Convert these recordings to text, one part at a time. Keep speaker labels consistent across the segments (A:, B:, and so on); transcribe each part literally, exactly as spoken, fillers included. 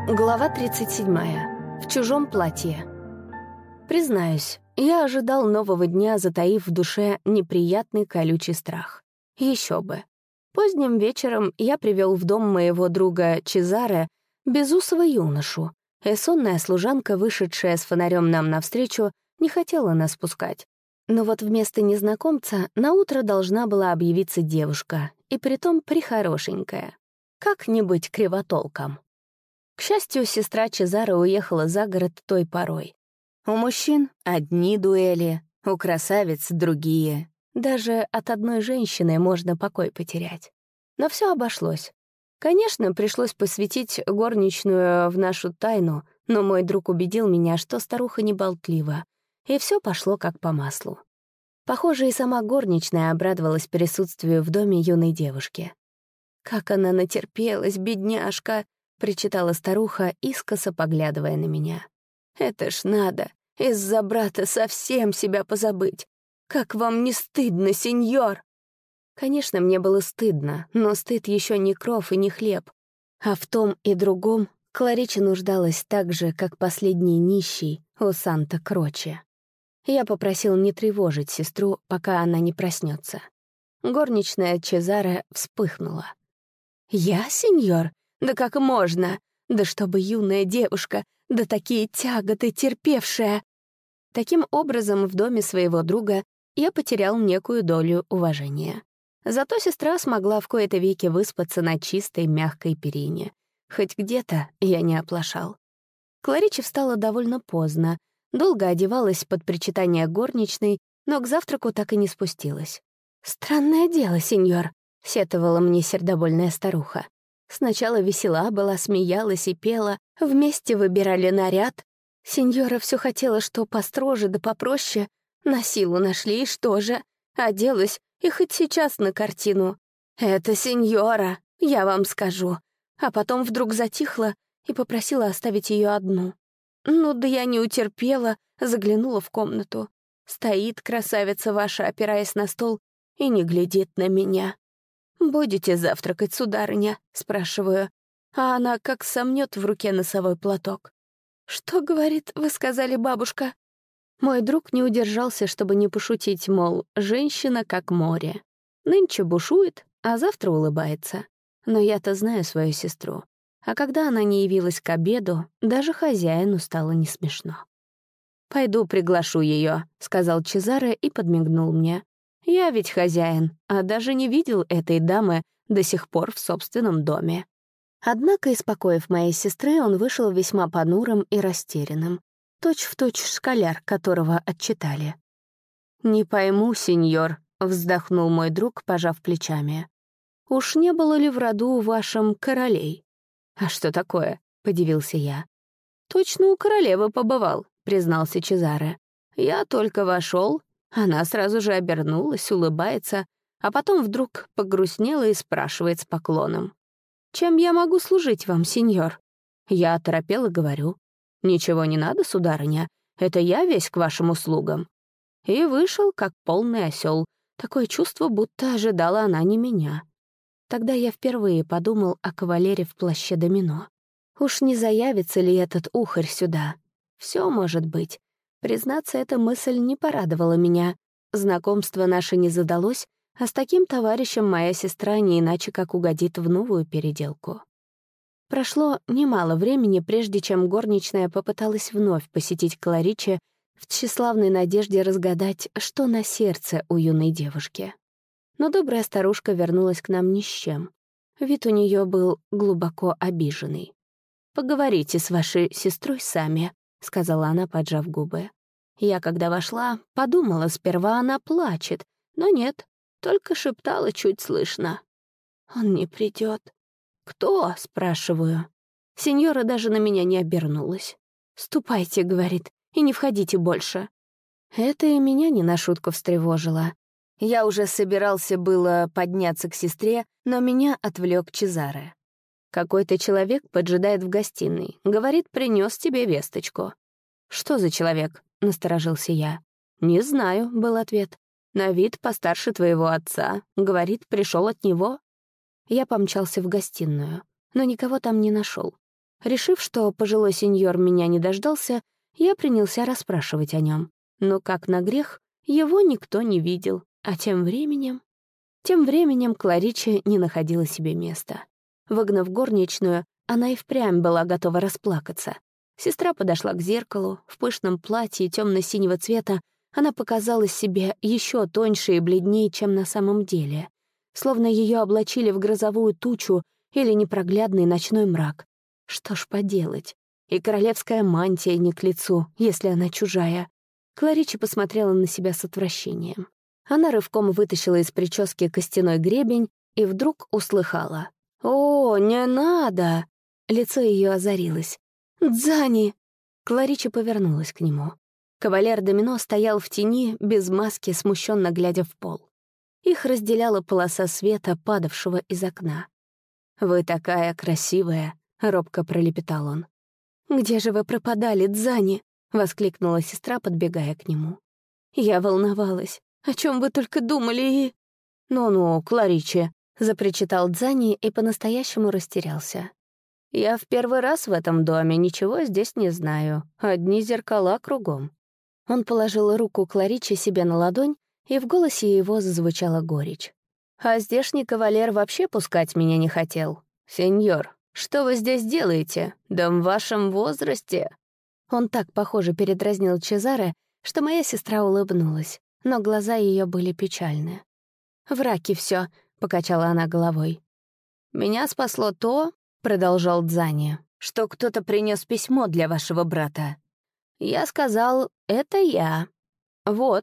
A: Глава тридцать седьмая. В чужом платье. Признаюсь, я ожидал нового дня, затаив в душе неприятный колючий страх. Еще бы. Поздним вечером я привел в дом моего друга Чезаре безусого юношу, и сонная служанка, вышедшая с фонарем нам навстречу, не хотела нас пускать. Но вот вместо незнакомца наутро должна была объявиться девушка, и притом прихорошенькая. Как не быть кривотолком? К счастью, сестра Чезаро уехала за город той порой. У мужчин одни дуэли, у красавиц другие. Даже от одной женщины можно покой потерять. Но все обошлось. Конечно, пришлось посвятить горничную в нашу тайну, но мой друг убедил меня, что старуха не болтлива, и все пошло как по маслу. Похоже, и сама горничная обрадовалась присутствию в доме юной девушки. «Как она натерпелась, бедняжка!» — причитала старуха, искоса поглядывая на меня. «Это ж надо, из-за брата совсем себя позабыть. Как вам не стыдно, сеньор?» Конечно, мне было стыдно, но стыд еще не кров и не хлеб. А в том и другом Кларича нуждалась так же, как последний нищий у Санта-Кроче. Я попросил не тревожить сестру, пока она не проснется. Горничная Чезаре вспыхнула. «Я, сеньор? Да как можно? Да чтобы юная девушка, да такие тяготы терпевшая!» Таким образом, в доме своего друга я потерял некую долю уважения. Зато сестра смогла в кои-то веки выспаться на чистой мягкой перине. Хоть где-то я не оплошал. Кларича встала довольно поздно, долго одевалась под причитание горничной, но к завтраку так и не спустилась. «Странное дело, сеньор», — сетовала мне сердобольная старуха. Сначала весела была, смеялась и пела, вместе выбирали наряд. Сеньора все хотела, что построже да попроще. На силу нашли, и что же? Оделась, и хоть сейчас на картину. «Это сеньора, я вам скажу». А потом вдруг затихла и попросила оставить ее одну. Ну да я не утерпела, заглянула в комнату. Стоит красавица ваша, опираясь на стол, и не глядит на меня. «Будете завтракать, сударыня?» — спрашиваю. А она как сомнет в руке носовой платок. «Что, — говорит, — вы сказали, бабушка?» Мой друг не удержался, чтобы не пошутить, мол, женщина как море. Нынче бушует, а завтра улыбается. Но я-то знаю свою сестру. А когда она не явилась к обеду, даже хозяину стало не смешно. «Пойду приглашу ее», — сказал Чезаре и подмигнул мне. «Я ведь хозяин, а даже не видел этой дамы до сих пор в собственном доме». Однако, испокоив моей сестры, он вышел весьма понурым и растерянным. Точь-в-точь школяр, которого отчитали. «Не пойму, сеньор», — вздохнул мой друг, пожав плечами. «Уж не было ли в роду у вашем королей?» «А что такое?» — подивился я. «Точно у королевы побывал», — признался Чезаре. «Я только вошел. Она сразу же обернулась, улыбается, а потом вдруг погрустнела и спрашивает с поклоном. «Чем я могу служить вам, сеньор?» Я оторопела, говорю. «Ничего не надо, сударыня, это я весь к вашим услугам». И вышел, как полный осел. Такое чувство, будто ожидала она не меня. Тогда я впервые подумал о кавалере в плаще домино. Уж не заявится ли этот ухарь сюда? Все может быть. Признаться, эта мысль не порадовала меня. Знакомство наше не задалось, а с таким товарищем моя сестра не иначе как угодит в новую переделку. Прошло немало времени, прежде чем горничная попыталась вновь посетить Клариче в тщеславной надежде разгадать, что на сердце у юной девушки. Но добрая старушка вернулась к нам ни с чем. Вид у нее был глубоко обиженный. «Поговорите с вашей сестрой сами», — сказала она, поджав губы. Я, когда вошла, подумала, сперва она плачет, но нет, только шептала чуть слышно. «Он не придет». «Кто?» — спрашиваю. Сеньора даже на меня не обернулась. «Ступайте», — говорит, — «и не входите больше». Это и меня не на шутку встревожило. Я уже собирался было подняться к сестре, но меня отвлек Чезаре. «Какой-то человек поджидает в гостиной. Говорит, принес тебе весточку». «Что за человек?» — насторожился я. «Не знаю», — был ответ. «На вид постарше твоего отца. Говорит, пришел от него». Я помчался в гостиную, но никого там не нашел. Решив, что пожилой сеньор меня не дождался, я принялся расспрашивать о нем. Но, как на грех, его никто не видел. А тем временем... Тем временем Кларича не находила себе места. Выгнав горничную, она и впрямь была готова расплакаться. Сестра подошла к зеркалу. В пышном платье темно-синего цвета она показалась себе еще тоньше и бледнее, чем на самом деле. Словно ее облачили в грозовую тучу или непроглядный ночной мрак. Что ж поделать? И королевская мантия не к лицу, если она чужая. Кларича посмотрела на себя с отвращением. Она рывком вытащила из прически костяной гребень и вдруг услыхала: «О, не надо!» Лицо ее озарилось. «Дзани!» Кларича повернулась к нему. Кавалер Домино стоял в тени, без маски, смущенно глядя в пол. Их разделяла полоса света, падавшего из окна. «Вы такая красивая!» — робко пролепетал он. «Где же вы пропадали, Дзани?» — воскликнула сестра, подбегая к нему. «Я волновалась. О чем вы только думали и...» «Ну-ну, Клариче!» — запричитал Дзани и по-настоящему растерялся. «Я в первый раз в этом доме, ничего здесь не знаю. Одни зеркала кругом». Он положил руку Клариче себе на ладонь, и в голосе его зазвучала горечь. «А здешний кавалер вообще пускать меня не хотел. Сеньор, что вы здесь делаете? Да в вашем возрасте...» Он так, похоже, передразнил Чезаре, что моя сестра улыбнулась, но глаза ее были печальны. «Враки все», — покачала она головой. «Меня спасло то, — продолжал Дзани, — что кто-то принес письмо для вашего брата. Я сказал, это я. Вот».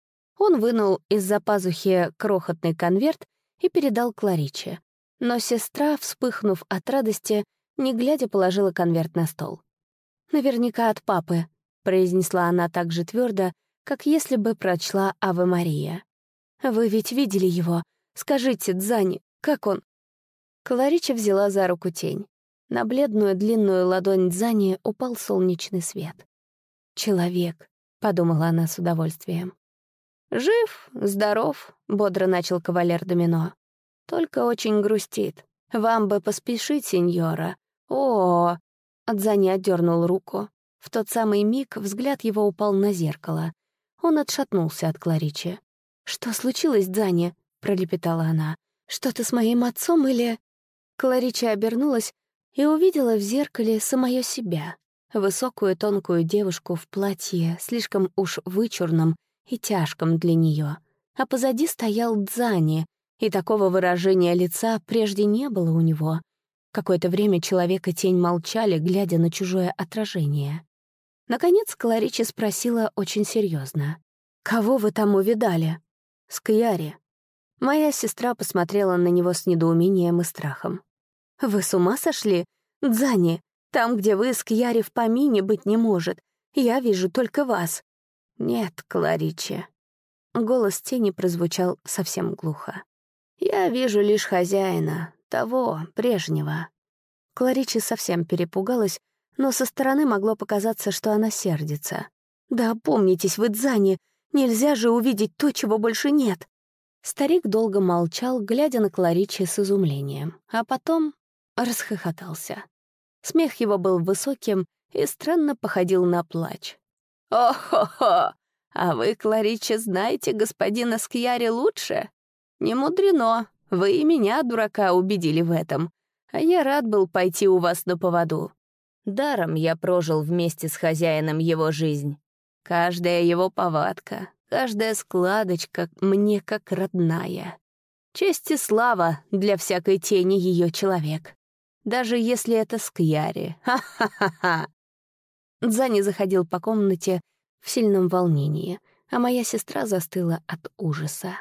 A: Он вынул из-за пазухи крохотный конверт и передал Клариче. Но сестра, вспыхнув от радости, не глядя, положила конверт на стол. «Наверняка от папы», — произнесла она так же твердо, как если бы прочла «Аве Мария». «Вы ведь видели его? Скажите, Дзани, как он?» Кларича взяла за руку тень. На бледную длинную ладонь Дзани упал солнечный свет. «Человек», — подумала она с удовольствием. «Жив, здоров», — бодро начал кавалер Домино. «Только очень грустит. Вам бы поспешить, сеньора. О!» Дзани отдернул руку. В тот самый миг взгляд его упал на зеркало. Он отшатнулся от Кларичи. «Что случилось, Дзани?» — пролепетала она. «Что-то с моим отцом или...» Кларича обернулась и увидела в зеркале самое себя. Высокую тонкую девушку в платье, слишком уж вычурном и тяжком для нее. А позади стоял Дзани, и такого выражения лица прежде не было у него. Какое-то время человек и тень молчали, глядя на чужое отражение. Наконец Кларича спросила очень серьезно: «Кого вы там увидали?» «Скьяри». Моя сестра посмотрела на него с недоумением и страхом. «Вы с ума сошли? Дзани, там, где вы, Скьяри в помине быть не может. Я вижу только вас». «Нет, Кларича». Голос тени прозвучал совсем глухо. «Я вижу лишь хозяина, того, прежнего». Кларича совсем перепугалась, но со стороны могло показаться, что она сердится. «Да опомнитесь вы, Дзани, нельзя же увидеть то, чего больше нет». Старик долго молчал, глядя на Кларича с изумлением, а потом расхохотался. Смех его был высоким и странно походил на плач. «О-хо-хо! А вы, Кларича, знаете господина Скьяри лучше? Не мудрено, вы и меня, дурака, убедили в этом, а я рад был пойти у вас на поводу. Даром я прожил вместе с хозяином его жизнь. Каждая его повадка, каждая складочка мне как родная. Честь и слава для всякой тени ее человек. Даже если это Скьяри. Ха-ха-ха-ха!» Дзани заходил по комнате в сильном волнении, а моя сестра застыла от ужаса.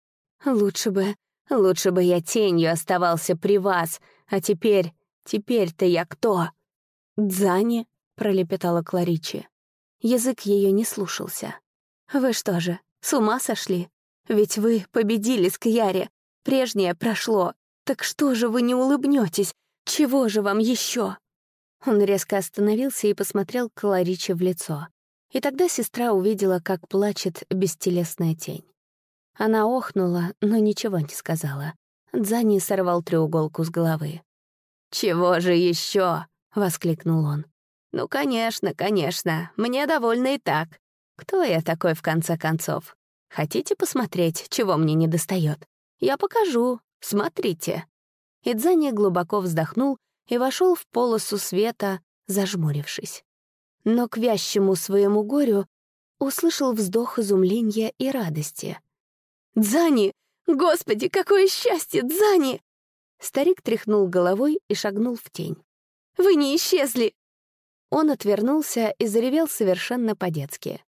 A: «Лучше бы, лучше бы я тенью оставался при вас, а теперь, теперь-то я кто?» «Дзани», — пролепетала Кларичи. Язык ее не слушался. «Вы что же, с ума сошли? Ведь вы победили Скьяри. Прежнее прошло. Так что же вы не улыбнетесь? Чего же вам еще?» Он резко остановился и посмотрел Кларичи в лицо. И тогда сестра увидела, как плачет бестелесная тень. Она охнула, но ничего не сказала. Дзани сорвал треуголку с головы. «Чего же еще? — воскликнул он. «Ну, конечно, конечно, мне довольно и так. Кто я такой, в конце концов? Хотите посмотреть, чего мне недостает? Я покажу, смотрите». И Дзани глубоко вздохнул и вошел в полосу света, зажмурившись. Но к вящему своему горю услышал вздох изумления и радости. «Дзани! Господи, какое счастье, Дзани!» Старик тряхнул головой и шагнул в тень. «Вы не исчезли!» Он отвернулся и заревел совершенно по-детски.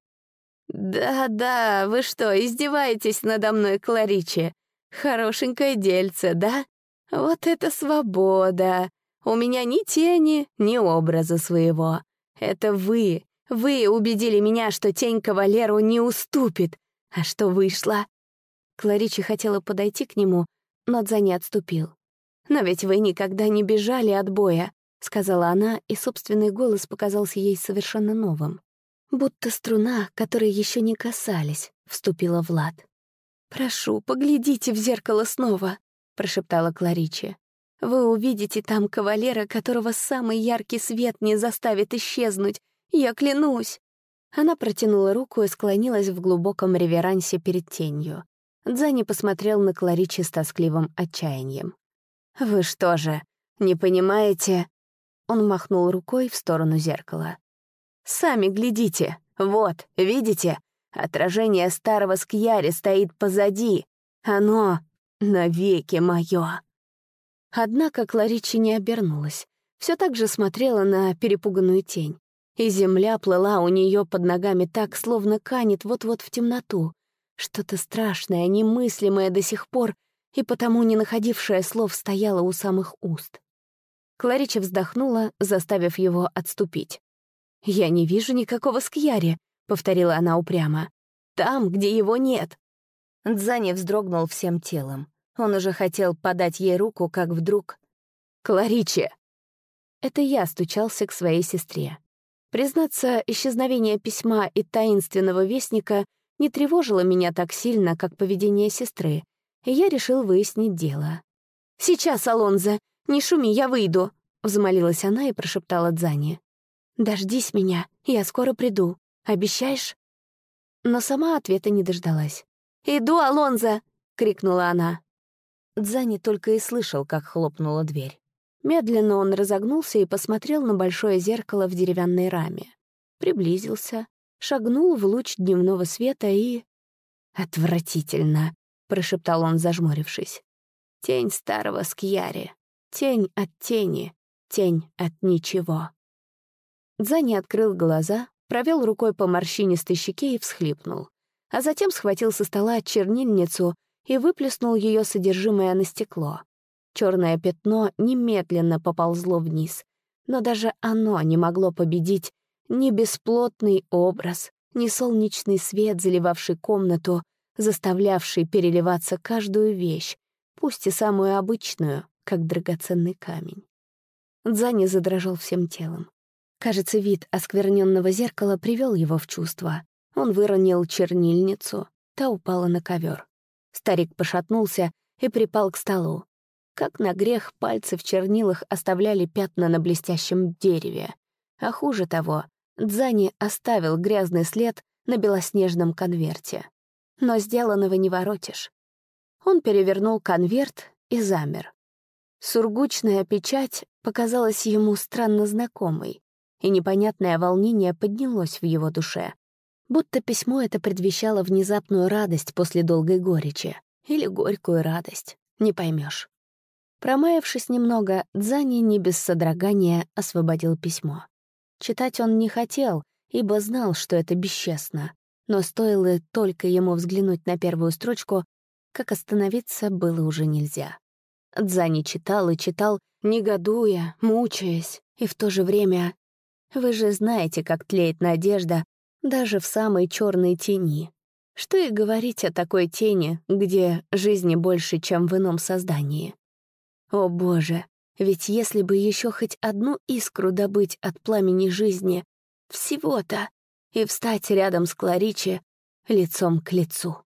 A: «Да-да, вы что, издеваетесь надо мной, Кларичи? Хорошенькое дельце, да? Вот это свобода! У меня ни тени, ни образа своего. Это вы, вы убедили меня, что тень кавалеру не уступит. А что вышло?» Кларичи хотела подойти к нему, но Дзани отступил. «Но ведь вы никогда не бежали от боя», — сказала она, и собственный голос показался ей совершенно новым. Будто струна, которой еще не касались, вступила в лад. «Прошу, поглядите в зеркало снова», — прошептала Кларичи. «Вы увидите там кавалера, которого самый яркий свет не заставит исчезнуть. Я клянусь!» Она протянула руку и склонилась в глубоком реверансе перед тенью. Дзани посмотрел на Кларичи с тоскливым отчаянием. «Вы что же, не понимаете?» Он махнул рукой в сторону зеркала. «Сами глядите. Вот, видите? Отражение старого Скьяри стоит позади. Оно навеки мое». Однако Кларичи не обернулась. Все так же смотрела на перепуганную тень. И земля плыла у нее под ногами так, словно канет вот-вот в темноту. Что-то страшное, немыслимое до сих пор, и потому не находившее слов стояло у самых уст. Кларичи вздохнула, заставив его отступить. «Я не вижу никакого Скьяри», — повторила она упрямо. «Там, где его нет». Дзани вздрогнул всем телом. Он уже хотел подать ей руку, как вдруг... «Кларичи!» Это я стучался к своей сестре. Признаться, исчезновение письма и таинственного вестника не тревожило меня так сильно, как поведение сестры, и я решил выяснить дело. «Сейчас, Алонзо! Не шуми, я выйду!» — взмолилась она и прошептала Дзани. «Дождись меня, я скоро приду. Обещаешь?» Но сама ответа не дождалась. «Иду, Алонзо!» — крикнула она. Дзани только и слышал, как хлопнула дверь. Медленно он разогнулся и посмотрел на большое зеркало в деревянной раме. Приблизился, шагнул в луч дневного света и... «Отвратительно!» — прошептал он, зажмурившись. «Тень старого Скьяри. Тень от тени. Тень от ничего». Дзани открыл глаза, провел рукой по морщинистой щеке и всхлипнул, а затем схватил со стола чернильницу и выплеснул ее содержимое на стекло. Черное пятно немедленно поползло вниз, но даже оно не могло победить ни бесплотный образ, ни солнечный свет, заливавший комнату, заставлявший переливаться каждую вещь, пусть и самую обычную, как драгоценный камень. Дзани задрожал всем телом. Кажется, вид оскверненного зеркала привел его в чувство. Он выронил чернильницу, та упала на ковер. Старик пошатнулся и припал к столу. Как на грех, пальцы в чернилах оставляли пятна на блестящем дереве. А хуже того, Дзани оставил грязный след на белоснежном конверте. Но сделанного не воротишь. Он перевернул конверт и замер. Сургучная печать показалась ему странно знакомой, и непонятное волнение поднялось в его душе. Будто письмо это предвещало внезапную радость после долгой горечи. Или горькую радость, не поймешь. Промаявшись немного, Дзани не без содрогания освободил письмо. Читать он не хотел, ибо знал, что это бесчестно. Но стоило только ему взглянуть на первую строчку, как остановиться было уже нельзя. Дзани читал и читал, негодуя, мучаясь, и в то же время... Вы же знаете, как тлеет надежда даже в самой черной тени. Что и говорить о такой тени, где жизни больше, чем в ином создании. О боже, ведь если бы еще хоть одну искру добыть от пламени жизни, всего-то, и встать рядом с Кларичи лицом к лицу.